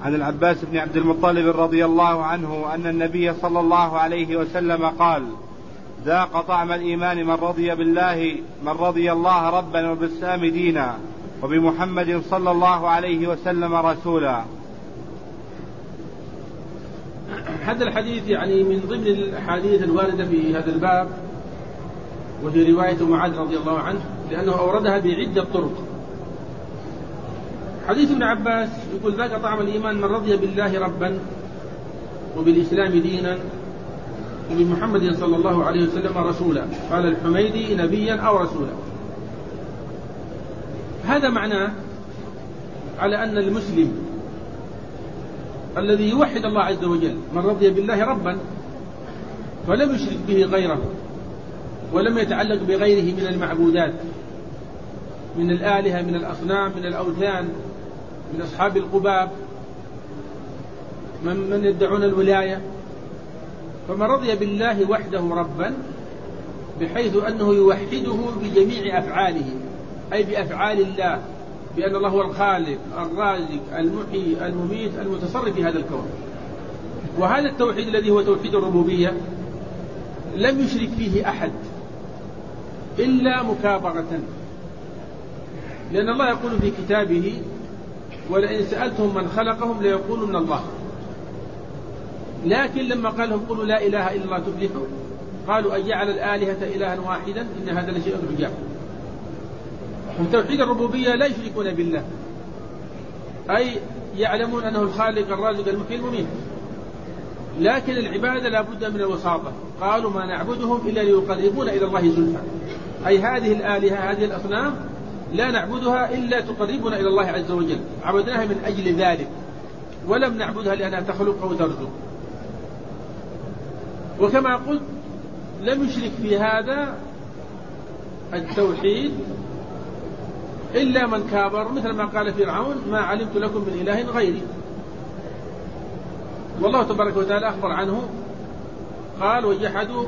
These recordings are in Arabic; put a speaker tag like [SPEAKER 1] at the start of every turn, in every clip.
[SPEAKER 1] عن العباس بن عبد المطلب رضي الله عنه أن النبي صلى الله عليه وسلم قال: ذاق طعم الإيمان من رضي الله ربا وبالإسلام دينا وبمحمد صلى الله عليه وسلم رسولا.
[SPEAKER 2] هذا الحديث يعني من ضمن الأحاديث الواردة في هذا الباب، وهي رواية معاذ رضي الله عنه، لأنه أوردها بعدة طرق. حديث ابن عباس يقول: ذاق طعم الإيمان من رضي بالله ربا وبالإسلام دينا وبمحمد صلى الله عليه وسلم رسولا. قال الحميدي: نبيا أو رسولا. هذا معناه على أن المسلم الذي يوحد الله عز وجل من رضي بالله ربا فلم يشرك به غيره ولم يتعلق بغيره من المعبودات، من الآلهة، من الأصنام، من الأوثان، من أصحاب القباب، من يدعون الولاية، فمن رضي بالله وحده ربا بحيث أنه يوحده بجميع أفعاله، أي بأفعال الله، بأن الله هو الخالق الرازق المحيي المميت المتصرف في هذا الكون. وهذا التوحيد الذي هو توحيد الربوبية لم يشرك فيه أحد إلا مكابرة، لأن الله يقول في كتابه: ولئن سألتهم من خلقهم ليقولون الله. لكن لما قال لهم: قولوا لا إله إلا الله تفلحوا، قالوا: أجعل الآلهة إلها واحدا إن هذا لشيء عجاب. من توحيد الربوبية لا يشركون بالله، أي يعلمون أنه الخالق الرازق المحيي المميت، لكن العبادة لا بد من الوساطة. قالوا: ما نعبدهم إلا ليقربونا إلى الله زلفى، أي هذه الآلهة هذه الأصنام لا نعبدها إلا تقربنا إلى الله عز وجل، عبدناها من أجل ذلك، ولم نعبدها لأنها تخلق أو ترزق. وكما قلت لم يشرك في هذا التوحيد إلا من كابر، مثل ما قال فرعون: ما علمت لكم من إله غيري. والله تبارك وتعالى أخبر عنه قال: وجحدوا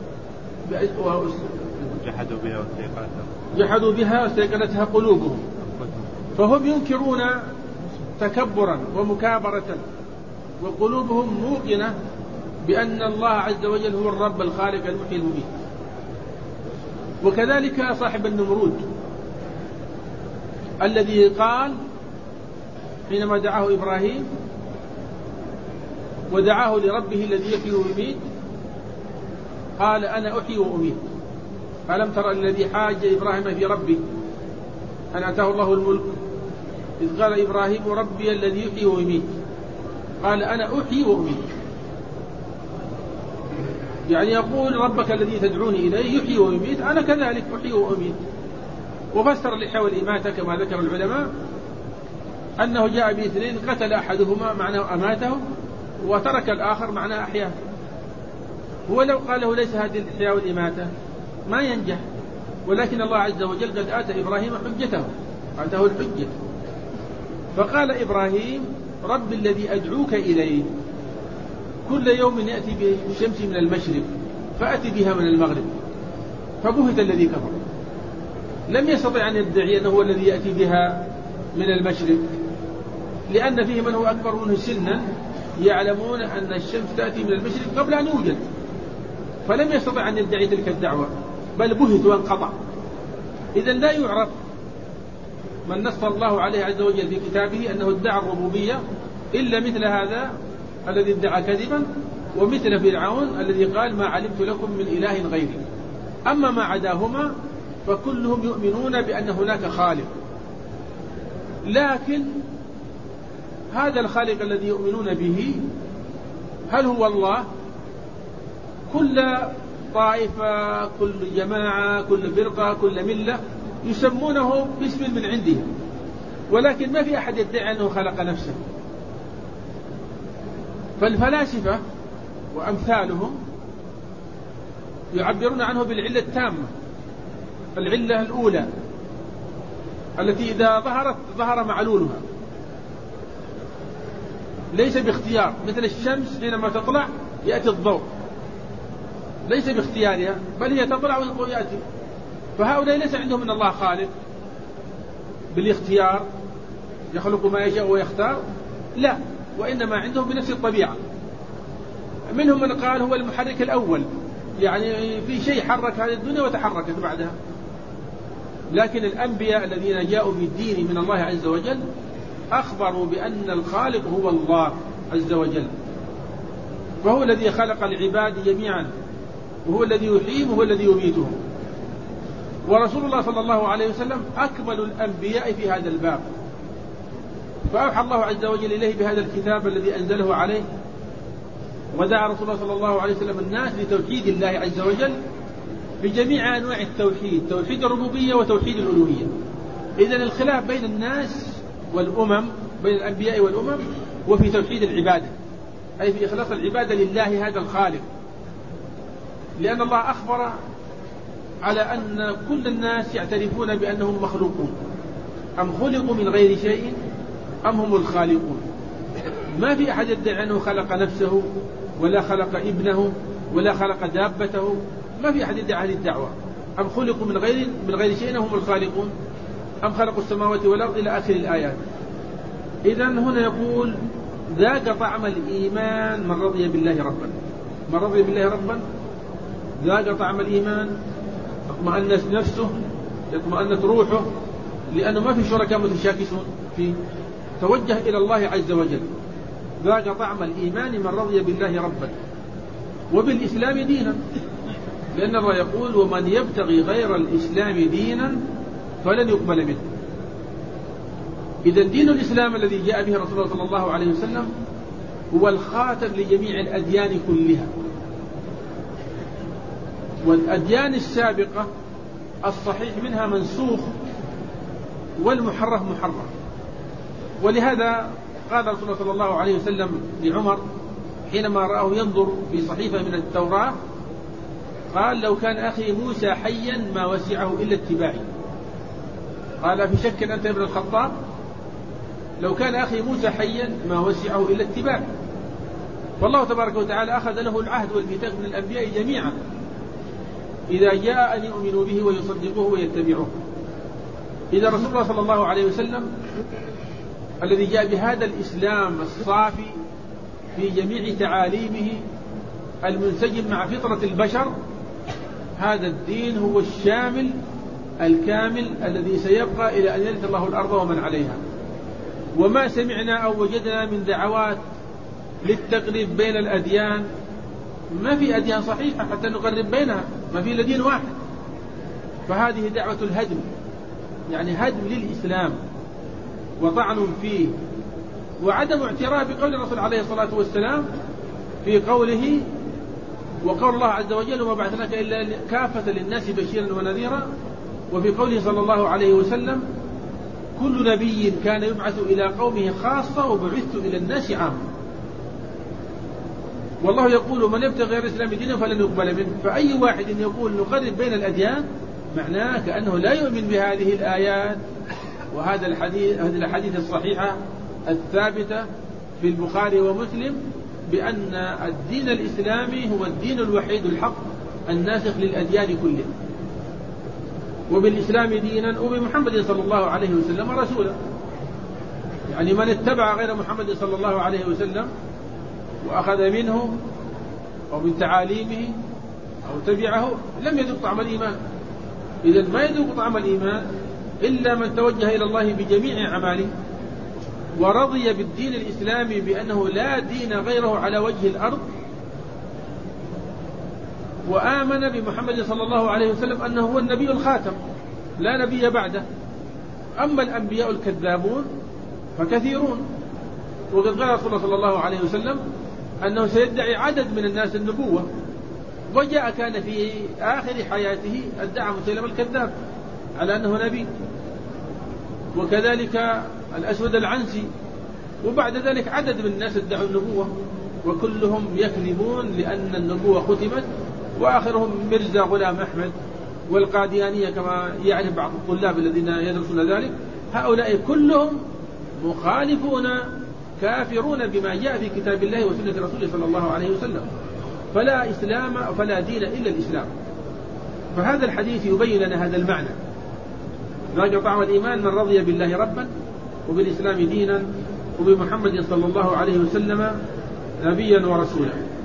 [SPEAKER 2] بها واستيقنتها قلوبهم. فهم ينكرون تكبرا ومكابرة، وقلوبهم موقنة بأن الله عز وجل هو الرب الخالق المحيي المميت. وكذلك صاحب النمرود الذي قال حينما دعاه إبراهيم ودعاه لربه الذي يحيي ويميت، قال: أنا أحيي وأميت. ألم تر الذي حاج إبراهيم في ربه أن أتاه الله الملك إذ قال إبراهيم: ربي الذي يحيي ويميت. قال: أنا أحيي وأميت، يعني يقول: ربك الذي تدعوني إليه يحيي ويميت، أنا كذلك أحيي وأميت. وفسر الإحياء والإماتة كما ذكر العلماء أنه جاء باثنين: قتل أحدهما معناه أماته، وترك الآخر معناه أحياه. هو لو قال له ليس هذه الإحياء والإماتة ما ينجح، ولكن الله عز وجل قد آتى إبراهيم حجته، آتاه الحجة. فقال إبراهيم: رب الذي أدعوك إليه كل يوم يأتي بالشمس من المشرق فأتي بها من المغرب. فبهت الذي كفر، لم يستطع أن يدعي أنه هو الذي يأتي بها من المشرق، لأن فيه من هو أكبر منه سنا يعلمون أن الشمس تأتي من المشرق قبل أن يوجد، فلم يستطع أن يدعي تلك الدعوة، بل بهت وانقطع. إذن لا يعرف من نص الله عليه عز وجل في كتابه أنه ادعى الربوبية إلا مثل هذا الذي ادعى كذبا، ومثل فرعون الذي قال: ما علمت لكم من إله غيري. أما ما عداهما فكلهم يؤمنون بأن هناك خالق، لكن هذا الخالق الذي يؤمنون به هل هو الله؟ كل طائفة، كل جماعة، كل فرقة، كل ملة يسمونه باسم من عندهم، ولكن ما في أحد يدعي أنه خلق نفسه. فالفلاسفة وأمثالهم يعبرون عنه بالعلة التامة، العلة الأولى التي إذا ظهرت ظهر معلولها، ليس باختيار، مثل الشمس حينما تطلع يأتي الضوء، ليس باختيارها بل هي تطلع والضوء يأتي. فهؤلاء ليس عندهم من الله خالق بالاختيار يخلق ما يشاء ويختار، لا، وإنما عندهم بنفس الطبيعة. منهم من قال هو المحرك الأول، يعني في شيء حرك هذه الدنيا وتحركت بعدها. لكن الأنبياء الذين جاءوا بالدين من الله عز وجل أخبروا بأن الخالق هو الله عز وجل، وهو الذي خلق العباد جميعا، وهو الذي يحييهم وهو الذي يميتهم. ورسول الله صلى الله عليه وسلم أكمل الأنبياء في هذا الباب، فأوحى الله عز وجل إليه بهذا الكتاب الذي أنزله عليه، ودعا رسول الله صلى الله عليه وسلم الناس لتوحيد الله عز وجل بجميع أنواع التوحيد، توحيد الربوبية وتوحيد الألوهية. إذن الخلاف بين الناس والأمم، بين الأنبياء والأمم، وفي توحيد العبادة، أي في إخلاص العبادة لله هذا الخالق، لأن الله أخبر على أن كل الناس يعترفون بأنهم مخلوقون، أم خلقوا من غير شيء أم هم الخالقون. ما في أحد يدعي أنه خلق نفسه ولا خلق ابنه ولا خلق دابته، ما في أحد يدعي هذه الدعوة. أم خلقوا من غير شيء هم الخالقون أم خلقوا السماوات والأرض إلى آخر الآيات. إذن هنا يقول ذاق طعم الإيمان من رضي بالله ربا. من رضي بالله ربا ذاق طعم الإيمان، اطمأنت نفسه، اطمأنت روحه، لأنه ما في شركاء متشاكسون فيه، توجه إلى الله عز وجل. ذاق طعم الإيمان من رضي بالله ربا وبالإسلام دينا، لأن الله يقول ومن يبتغي غير الإسلام دينا فلن يقبل منه. إذا دين الإسلام الذي جاء به رسول الله صلى الله عليه وسلم هو الخاتم لجميع الأديان كلها، والأديان السابقة الصحيح منها منسوخ والمحرف محرف. ولهذا قال رسول الله صلى الله عليه وسلم لعمر حينما رآه ينظر في صحيفة من التوراة، قال لو كان أخي موسى حيا ما وسعه إلا اتباعي. قال في شك أنت ابن الخطاب؟ لو كان أخي موسى حيا ما وسعه إلا اتباعي. والله تبارك وتعالى أخذ له العهد والميثاق من الأنبياء جميعا إذا جاء أن يؤمنوا به ويصدقوه ويتبعوه. إذا رسول الله صلى الله عليه وسلم الذي جاء بهذا الإسلام الصافي في جميع تعاليمه المنسجم مع فطرة البشر، هذا الدين هو الشامل الكامل الذي سيبقى إلى أن يرث الله الأرض ومن عليها. وما سمعنا أو وجدنا من دعوات للتقريب بين الأديان، ما في أديان صحيحة حتى نقرب بينها، ما في إلا دين واحد. فهذه دعوة الهدم، يعني هدم للإسلام وطعن فيه، وعدم اعتراف بقول الرسول عليه الصلاة والسلام في قوله وقول الله عز وجل وما بعثناك إلا كافة للناس بشيرا ونذيرا، وفي قوله صلى الله عليه وسلم كل نبي كان يبعث إلى قومه خاصة وبعثت إلى الناس عامة. والله يقول من يبتغي غير الإسلام دينا فلن يقبل منه. فأي واحد يقول نقرب بين الأديان معناه كأنه لا يؤمن بهذه الآيات وهذا الحديث، هذه الأحاديث الصحيحة الثابتة في البخاري ومسلم بأن الدين الإسلامي هو الدين الوحيد الحق الناسخ للأديان كلها، وبالإسلام دينا وبمحمد صلى الله عليه وسلم رسولا. يعني من اتبع غير محمد صلى الله عليه وسلم وأخذ منه أو من تعاليمه أو تبعه لم يذوق طعم الإيمان. إذا ما يذوق طعم الإيمان إلا من توجه إلى الله بجميع أعماله ورضي بالدين الإسلامي بأنه لا دين غيره على وجه الأرض، وآمن بمحمد صلى الله عليه وسلم أنه هو النبي الخاتم لا نبي بعده. أما الأنبياء الكذابون فكثيرون، وقد قال رسول الله صلى الله عليه وسلم أنه سيدعي عدد من الناس النبوة، وجاء كان في آخر حياته ادعى مسيلمة الكذاب على أنه نبي، وكذلك الأسود العنسي، وبعد ذلك عدد من الناس ادعوا النبوة وكلهم يكذبون لأن النبوة ختمت، وآخرهم مرزا غلام أحمد والقاديانية كما يعرف بعض الطلاب الذين يدرسون ذلك. هؤلاء كلهم مخالفون كافرون بما جاء في كتاب الله وسنة رسوله صلى الله عليه وسلم، فلا إسلام فلا دين إلا الإسلام. فهذا الحديث يبين لنا هذا المعنى، ذاق طعم الإيمان من رضي بالله ربا وبالإسلام دينا وبمحمد صلى الله عليه وسلم نبيا ورسولا.